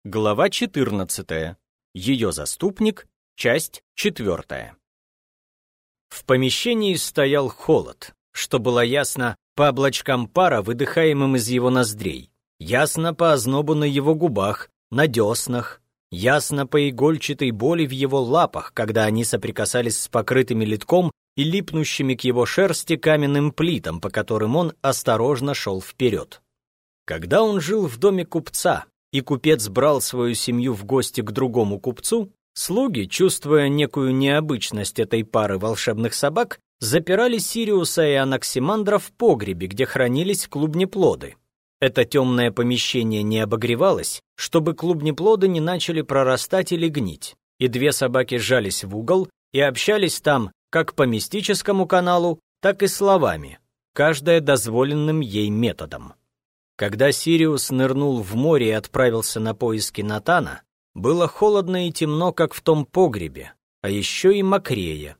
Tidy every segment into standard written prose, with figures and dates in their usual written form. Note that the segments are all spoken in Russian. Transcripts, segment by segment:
Глава 14. Ее заступник. Часть 4. В помещении стоял холод, что было ясно по облачкам пара, выдыхаемым из его ноздрей, ясно по ознобу на его губах, на деснах, ясно по игольчатой боли в его лапах, когда они соприкасались с покрытыми литком и липнущими к его шерсти каменным плитам, по которым он осторожно шел вперед. Когда он жил в доме купца, и купец брал свою семью в гости к другому купцу, слуги, чувствуя некую необычность этой пары волшебных собак, запирали Сириуса и Анаксимандра в погребе, где хранились клубнеплоды. Это темное помещение не обогревалось, чтобы клубнеплоды не начали прорастать или гнить, и две собаки сжались в угол и общались там как по мистическому каналу, так и словами, каждая дозволенным ей методом. Когда Сириус нырнул в море и отправился на поиски Натана, было холодно и темно, как в том погребе, а еще и мокрее.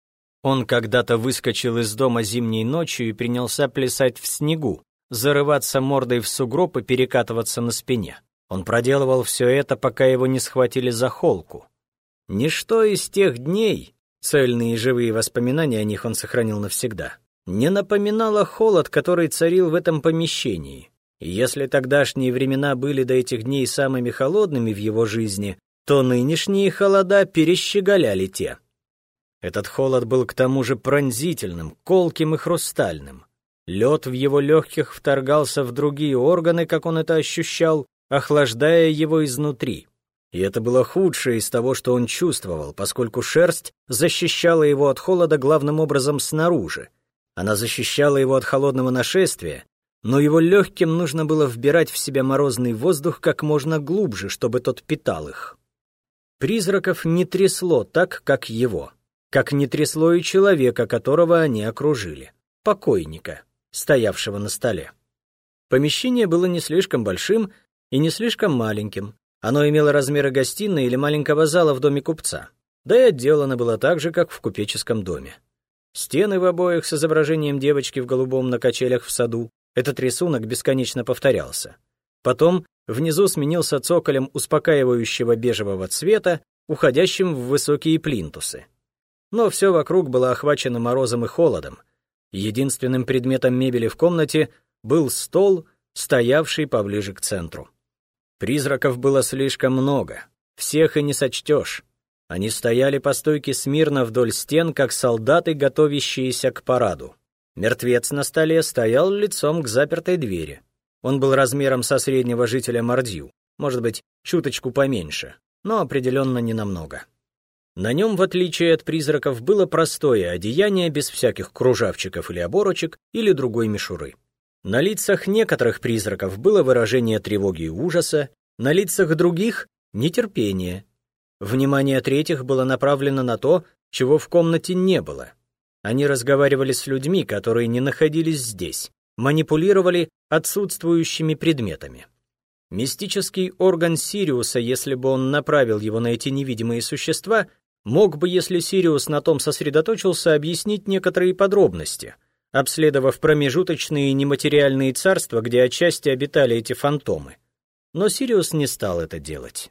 Он когда-то выскочил из дома зимней ночью и принялся плясать в снегу, зарываться мордой в сугроб и перекатываться на спине. Он проделывал все это, пока его не схватили за холку. Ничто из тех дней, цельные и живые воспоминания о них он сохранил навсегда, не напоминало холод, который царил в этом помещении. И если тогдашние времена были до этих дней самыми холодными в его жизни, то нынешние холода перещеголяли те. Этот холод был к тому же пронзительным, колким и хрустальным. Лед в его легких вторгался в другие органы, как он это ощущал, охлаждая его изнутри. И это было худшее из того, что он чувствовал, поскольку шерсть защищала его от холода главным образом снаружи. Она защищала его от холодного нашествия, но его легким нужно было вбирать в себя морозный воздух как можно глубже, чтобы тот питал их. Призраков не трясло так, как его, как не трясло и человека, которого они окружили, покойника, стоявшего на столе. Помещение было не слишком большим и не слишком маленьким, оно имело размеры гостиной или маленького зала в доме купца, да и отделано было так же, как в купеческом доме. Стены в обоях с изображением девочки в голубом на качелях в саду. Этот рисунок бесконечно повторялся. Потом внизу сменился цоколем успокаивающего бежевого цвета, уходящим в высокие плинтусы. Но все вокруг было охвачено морозом и холодом. Единственным предметом мебели в комнате был стол, стоявший поближе к центру. Призраков было слишком много, всех и не сочтешь. Они стояли по стойке смирно вдоль стен, как солдаты, готовящиеся к параду. Мертвец на столе стоял лицом к запертой двери. Он был размером со среднего жителя Мордью, может быть, чуточку поменьше, но определенно не намного. На нем, в отличие от призраков, было простое одеяние без всяких кружавчиков или оборочек или другой мишуры. На лицах некоторых призраков было выражение тревоги и ужаса, на лицах других — нетерпение. Внимание третьих было направлено на то, чего в комнате не было. Они разговаривали с людьми, которые не находились здесь, манипулировали отсутствующими предметами. Мистический орган Сириуса, если бы он направил его на эти невидимые существа, мог бы, если Сириус на том сосредоточился, объяснить некоторые подробности, обследовав промежуточные нематериальные царства, где отчасти обитали эти фантомы. Но Сириус не стал это делать.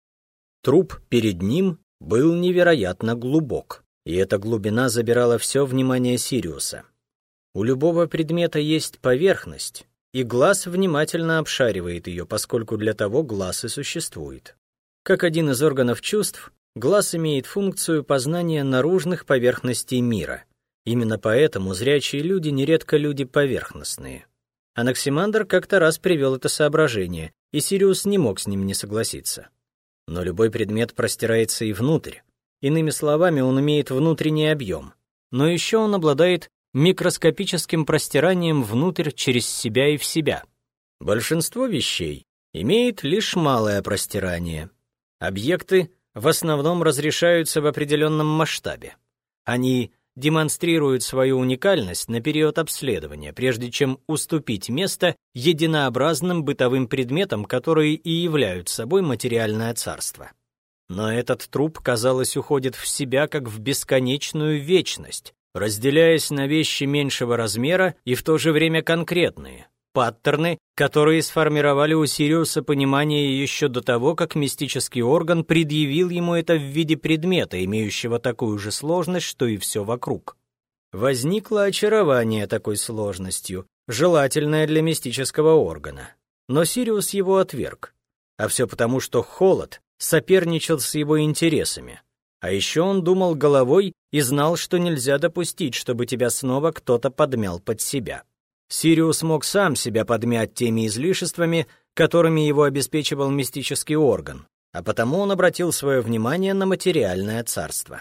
Труп перед ним был невероятно глубок. И эта глубина забирала все внимание Сириуса. У любого предмета есть поверхность, и глаз внимательно обшаривает ее, поскольку для того глаз и существует. Как один из органов чувств, глаз имеет функцию познания наружных поверхностей мира. Именно поэтому зрячие люди нередко люди поверхностные. Анаксимандр как-то раз привел это соображение, и Сириус не мог с ним не согласиться. Но любой предмет простирается и внутрь. Иными словами, он имеет внутренний объем, но еще он обладает микроскопическим простиранием внутрь через себя и в себя. Большинство вещей имеет лишь малое простирание. Объекты в основном разрешаются в определенном масштабе. Они демонстрируют свою уникальность на период обследования, прежде чем уступить место единообразным бытовым предметам, которые и являются собой материальное царство. Но этот труп, казалось, уходит в себя как в бесконечную вечность, разделяясь на вещи меньшего размера и в то же время конкретные, паттерны, которые сформировали у Сириуса понимание еще до того, как мистический орган предъявил ему это в виде предмета, имеющего такую же сложность, что и все вокруг. Возникло очарование такой сложностью, желательное для мистического органа. Но Сириус его отверг. А все потому, что холод соперничал с его интересами. А еще он думал головой и знал, что нельзя допустить, чтобы тебя снова кто-то подмял под себя. Сириус мог сам себя подмять теми излишествами, которыми его обеспечивал мистический орган, а потому он обратил свое внимание на материальное царство.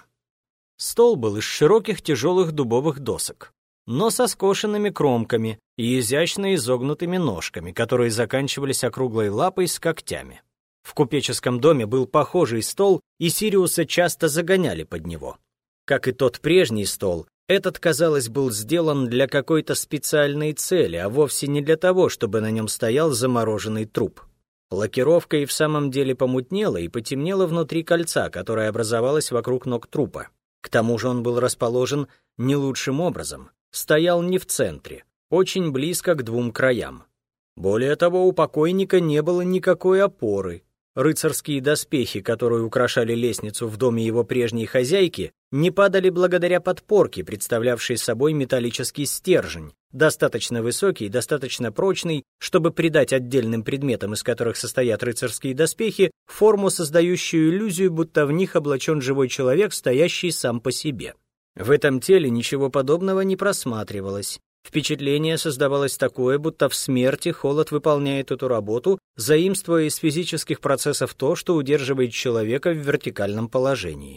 Стол был из широких тяжелых дубовых досок, но со скошенными кромками и изящно изогнутыми ножками, которые заканчивались округлой лапой с когтями. В купеческом доме был похожий стол, и Сириуса часто загоняли под него. Как и тот прежний стол, этот, казалось, был сделан для какой-то специальной цели, а вовсе не для того, чтобы на нем стоял замороженный труп. Лакировка и в самом деле помутнела и потемнела внутри кольца, которое образовалось вокруг ног трупа. К тому же он был расположен не лучшим образом, стоял не в центре, очень близко к двум краям. Более того, у покойника не было никакой опоры. Рыцарские доспехи, которые украшали лестницу в доме его прежней хозяйки, не падали благодаря подпорке, представлявшей собой металлический стержень, достаточно высокий и достаточно прочный, чтобы придать отдельным предметам, из которых состоят рыцарские доспехи, форму, создающую иллюзию, будто в них облачен живой человек, стоящий сам по себе. В этом теле ничего подобного не просматривалось. Впечатление создавалось такое, будто в смерти холод выполняет эту работу, заимствуя из физических процессов то, что удерживает человека в вертикальном положении.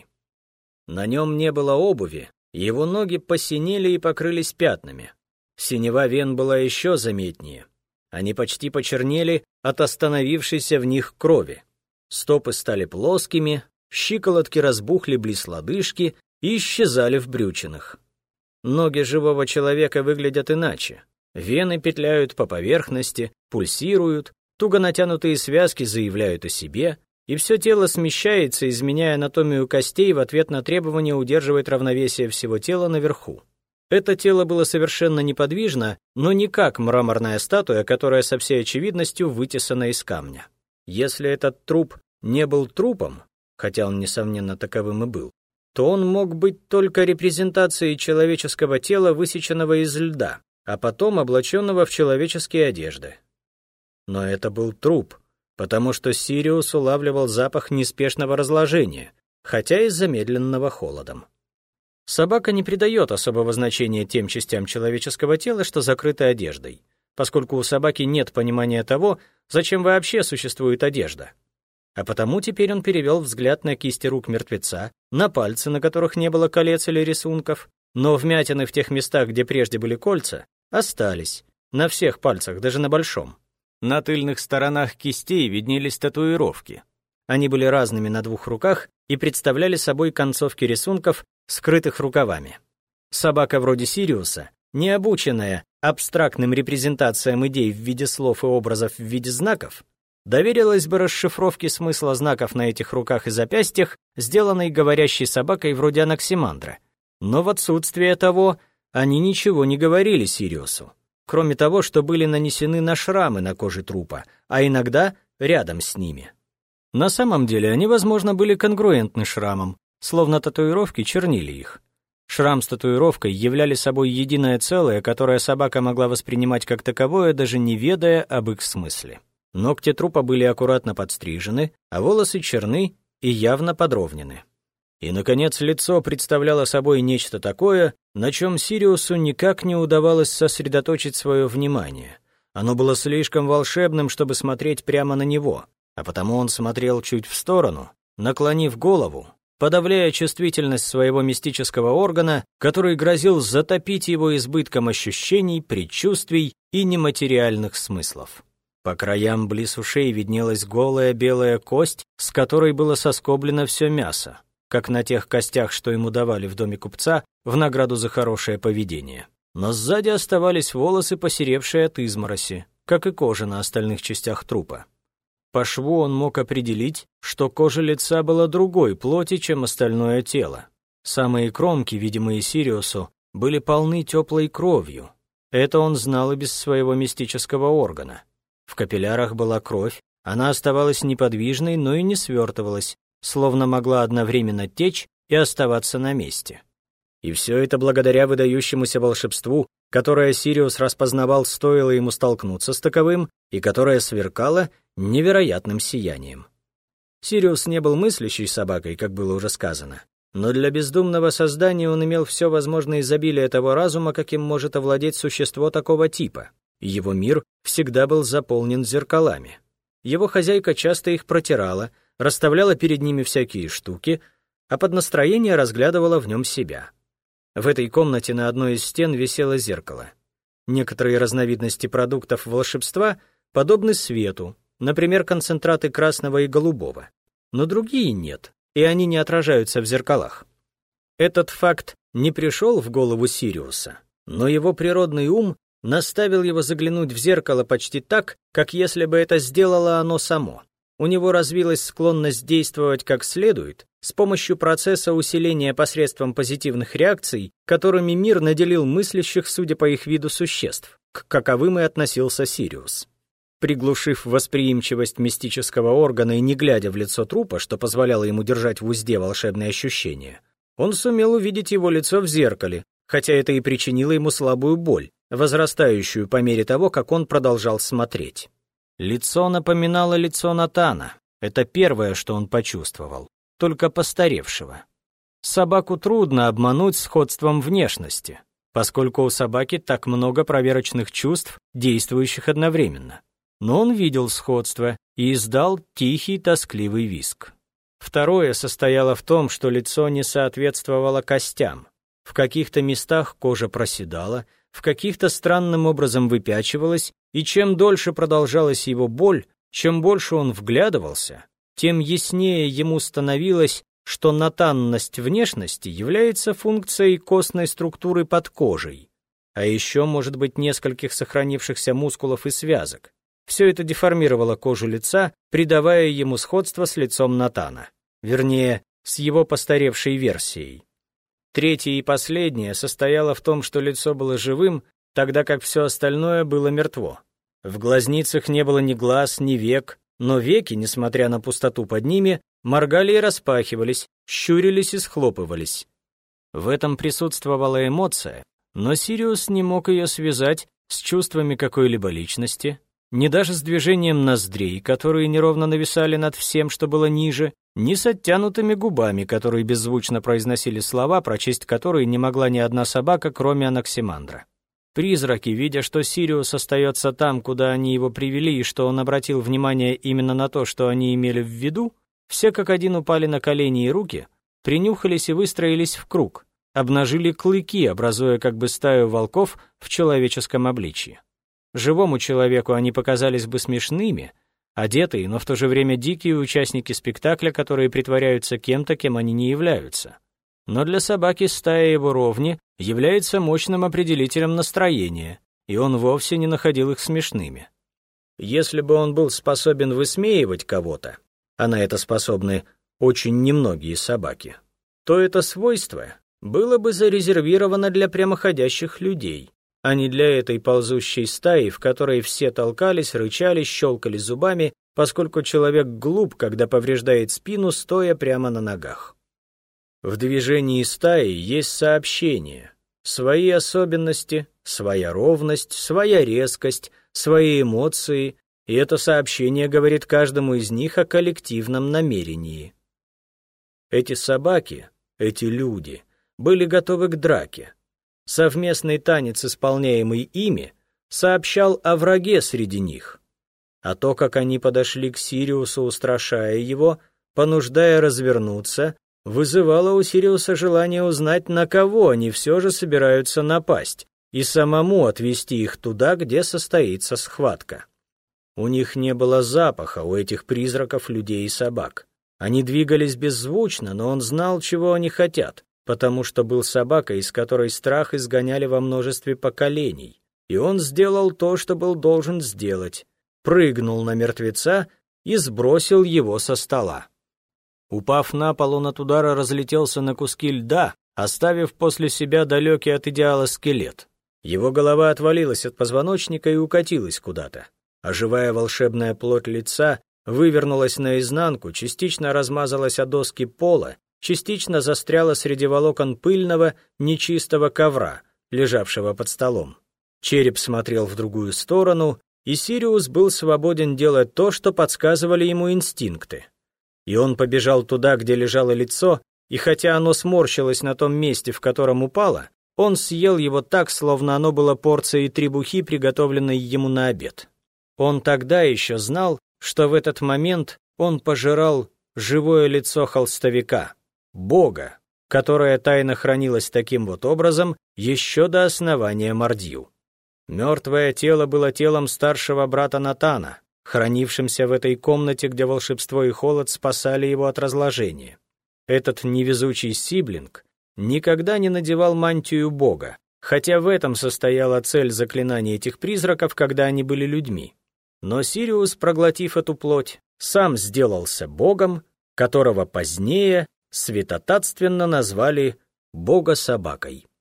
На нем не было обуви, его ноги посинели и покрылись пятнами. Синева вен была еще заметнее. Они почти почернели от остановившейся в них крови. Стопы стали плоскими, щиколотки разбухли близ лодыжки и исчезали в брючинах. Ноги живого человека выглядят иначе. Вены петляют по поверхности, пульсируют, туго натянутые связки заявляют о себе, и все тело смещается, изменяя анатомию костей в ответ на требование удерживать равновесие всего тела наверху. Это тело было совершенно неподвижно, но не как мраморная статуя, которая со всей очевидностью вытесана из камня. Если этот труп не был трупом, хотя он, несомненно, таковым и был, то он мог быть только репрезентацией человеческого тела, высеченного из льда, а потом облаченного в человеческие одежды. Но это был труп, потому что Сириус улавливал запах неспешного разложения, хотя и замедленного холодом. Собака не придает особого значения тем частям человеческого тела, что закрыты одеждой, поскольку у собаки нет понимания того, зачем вообще существует одежда. А потому теперь он перевел взгляд на кисти рук мертвеца, на пальцы, на которых не было колец или рисунков, но вмятины в тех местах, где прежде были кольца, остались, на всех пальцах, даже на большом. На тыльных сторонах кистей виднелись татуировки. Они были разными на двух руках и представляли собой концовки рисунков, скрытых рукавами. Собака вроде Сириуса, не обученная абстрактным репрезентациям идей в виде слов и образов в виде знаков, доверилась бы расшифровке смысла знаков на этих руках и запястьях, сделанной говорящей собакой вроде Анаксимандра. Но в отсутствие того они ничего не говорили Сириусу, кроме того, что были нанесены на шрамы на коже трупа, а иногда рядом с ними. На самом деле они, возможно, были конгруентны шрамам, словно татуировки чернили их. Шрам с татуировкой являли собой единое целое, которое собака могла воспринимать как таковое, даже не ведая об их смысле. Ногти трупа были аккуратно подстрижены, а волосы черны и явно подровнены. И, наконец, лицо представляло собой нечто такое, на чем Сириусу никак не удавалось сосредоточить свое внимание. Оно было слишком волшебным, чтобы смотреть прямо на него, а потому он смотрел чуть в сторону, наклонив голову, подавляя чувствительность своего мистического органа, который грозил затопить его избытком ощущений, предчувствий и нематериальных смыслов. По краям близ ушей виднелась голая белая кость, с которой было соскоблено все мясо, как на тех костях, что ему давали в доме купца в награду за хорошее поведение. Но сзади оставались волосы, посеревшие от измороси, как и кожа на остальных частях трупа. По шву он мог определить, что кожа лица была другой плоти, чем остальное тело. Самые кромки, видимые Сириусу, были полны теплой кровью. Это он знал и без своего мистического органа. В капиллярах была кровь, она оставалась неподвижной, но и не свертывалась, словно могла одновременно течь и оставаться на месте. И все это благодаря выдающемуся волшебству, которое Сириус распознавал, стоило ему столкнуться с таковым, и которое сверкало невероятным сиянием. Сириус не был мыслящей собакой, как было уже сказано, но для бездумного создания он имел все возможное изобилие того разума, каким может овладеть существо такого типа. Его мир всегда был заполнен зеркалами. Его хозяйка часто их протирала, расставляла перед ними всякие штуки, а под настроение разглядывала в нем себя. В этой комнате на одной из стен висело зеркало. Некоторые разновидности продуктов волшебства подобны свету, например, концентраты красного и голубого, но другие нет, и они не отражаются в зеркалах. Этот факт не пришел в голову Сириуса, но его природный ум наставил его заглянуть в зеркало почти так, как если бы это сделало оно само. У него развилась склонность действовать как следует с помощью процесса усиления посредством позитивных реакций, которыми мир наделил мыслящих, судя по их виду, существ, к каковым и относился Сириус. Приглушив восприимчивость мистического органа и не глядя в лицо трупа, что позволяло ему держать в узде волшебные ощущения, он сумел увидеть его лицо в зеркале, хотя это и причинило ему слабую боль, возрастающую по мере того, как он продолжал смотреть. Лицо напоминало лицо Натана. Это первое, что он почувствовал, только постаревшего. Собаку трудно обмануть сходством внешности, поскольку у собаки так много проверочных чувств, действующих одновременно. Но он видел сходство и издал тихий, тоскливый визг. Второе состояло в том, что лицо не соответствовало костям. В каких-то местах кожа проседала, в каких-то странным образом выпячивалась, и чем дольше продолжалась его боль, чем больше он вглядывался, тем яснее ему становилось, что натанность внешности является функцией костной структуры под кожей, а еще, может быть, нескольких сохранившихся мускулов и связок. Все это деформировало кожу лица, придавая ему сходство с лицом Натана, вернее, с его постаревшей версией. Третье и последнее состояло в том, что лицо было живым, тогда как все остальное было мертво. В глазницах не было ни глаз, ни век, но веки, несмотря на пустоту под ними, моргали и распахивались, щурились и схлопывались. В этом присутствовала эмоция, но Сириус не мог ее связать с чувствами какой-либо личности, ни даже с движением ноздрей, которые неровно нависали над всем, что было ниже, ни с оттянутыми губами, которые беззвучно произносили слова, прочесть которые не могла ни одна собака, кроме Анаксимандра. Призраки, видя, что Сириус остается там, куда они его привели, и что он обратил внимание именно на то, что они имели в виду, все как один упали на колени и руки, принюхались и выстроились в круг, обнажили клыки, образуя как бы стаю волков в человеческом обличье. Живому человеку они показались бы смешными, одетые, но в то же время дикие участники спектакля, которые притворяются кем-то, кем они не являются. Но для собаки стая его ровни является мощным определителем настроения, и он вовсе не находил их смешными. Если бы он был способен высмеивать кого-то, а на это способны очень немногие собаки, то это свойство было бы зарезервировано для прямоходящих людей, а не для этой ползущей стаи, в которой все толкались, рычали, щелкали зубами, поскольку человек глуп, когда повреждает спину, стоя прямо на ногах. В движении стаи есть сообщение, свои особенности, своя ровность, своя резкость, свои эмоции, и это сообщение говорит каждому из них о коллективном намерении. Эти собаки, эти люди, были готовы к драке. Совместный танец, исполняемый ими, сообщал о враге среди них. А то, как они подошли к Сириусу, устрашая его, понуждая развернуться, вызывало у Сириуса желание узнать, на кого они все же собираются напасть, и самому отвести их туда, где состоится схватка. У них не было запаха, у этих призраков людей и собак. Они двигались беззвучно, но он знал, чего они хотят, потому что был собакой, из которой страх изгоняли во множестве поколений. И он сделал то, что был должен сделать. Прыгнул на мертвеца и сбросил его со стола. Упав на пол, он от удара разлетелся на куски льда, оставив после себя далекий от идеала скелет. Его голова отвалилась от позвоночника и укатилась куда-то, а живая волшебная плоть лица вывернулась наизнанку, частично размазалась о доски пола, частично застряла среди волокон пыльного, нечистого ковра, лежавшего под столом. Череп смотрел в другую сторону, и Сириус был свободен делать то, что подсказывали ему инстинкты. И он побежал туда, где лежало лицо, и хотя оно сморщилось на том месте, в котором упало, он съел его так, словно оно было порцией требухи, приготовленной ему на обед. Он тогда еще знал, что в этот момент он пожирал живое лицо холстовика, Бога, которое тайно хранилось таким вот образом еще до основания Мордью. Мертвое тело было телом старшего брата Натана, хранившимся в этой комнате, где волшебство и холод спасали его от разложения. Этот невезучий сиблинг никогда не надевал мантию Бога, хотя в этом состояла цель заклинания этих призраков, когда они были людьми. Но Сириус, проглотив эту плоть, сам сделался Богом, которого позднее святотатственно назвали Бога-собакой.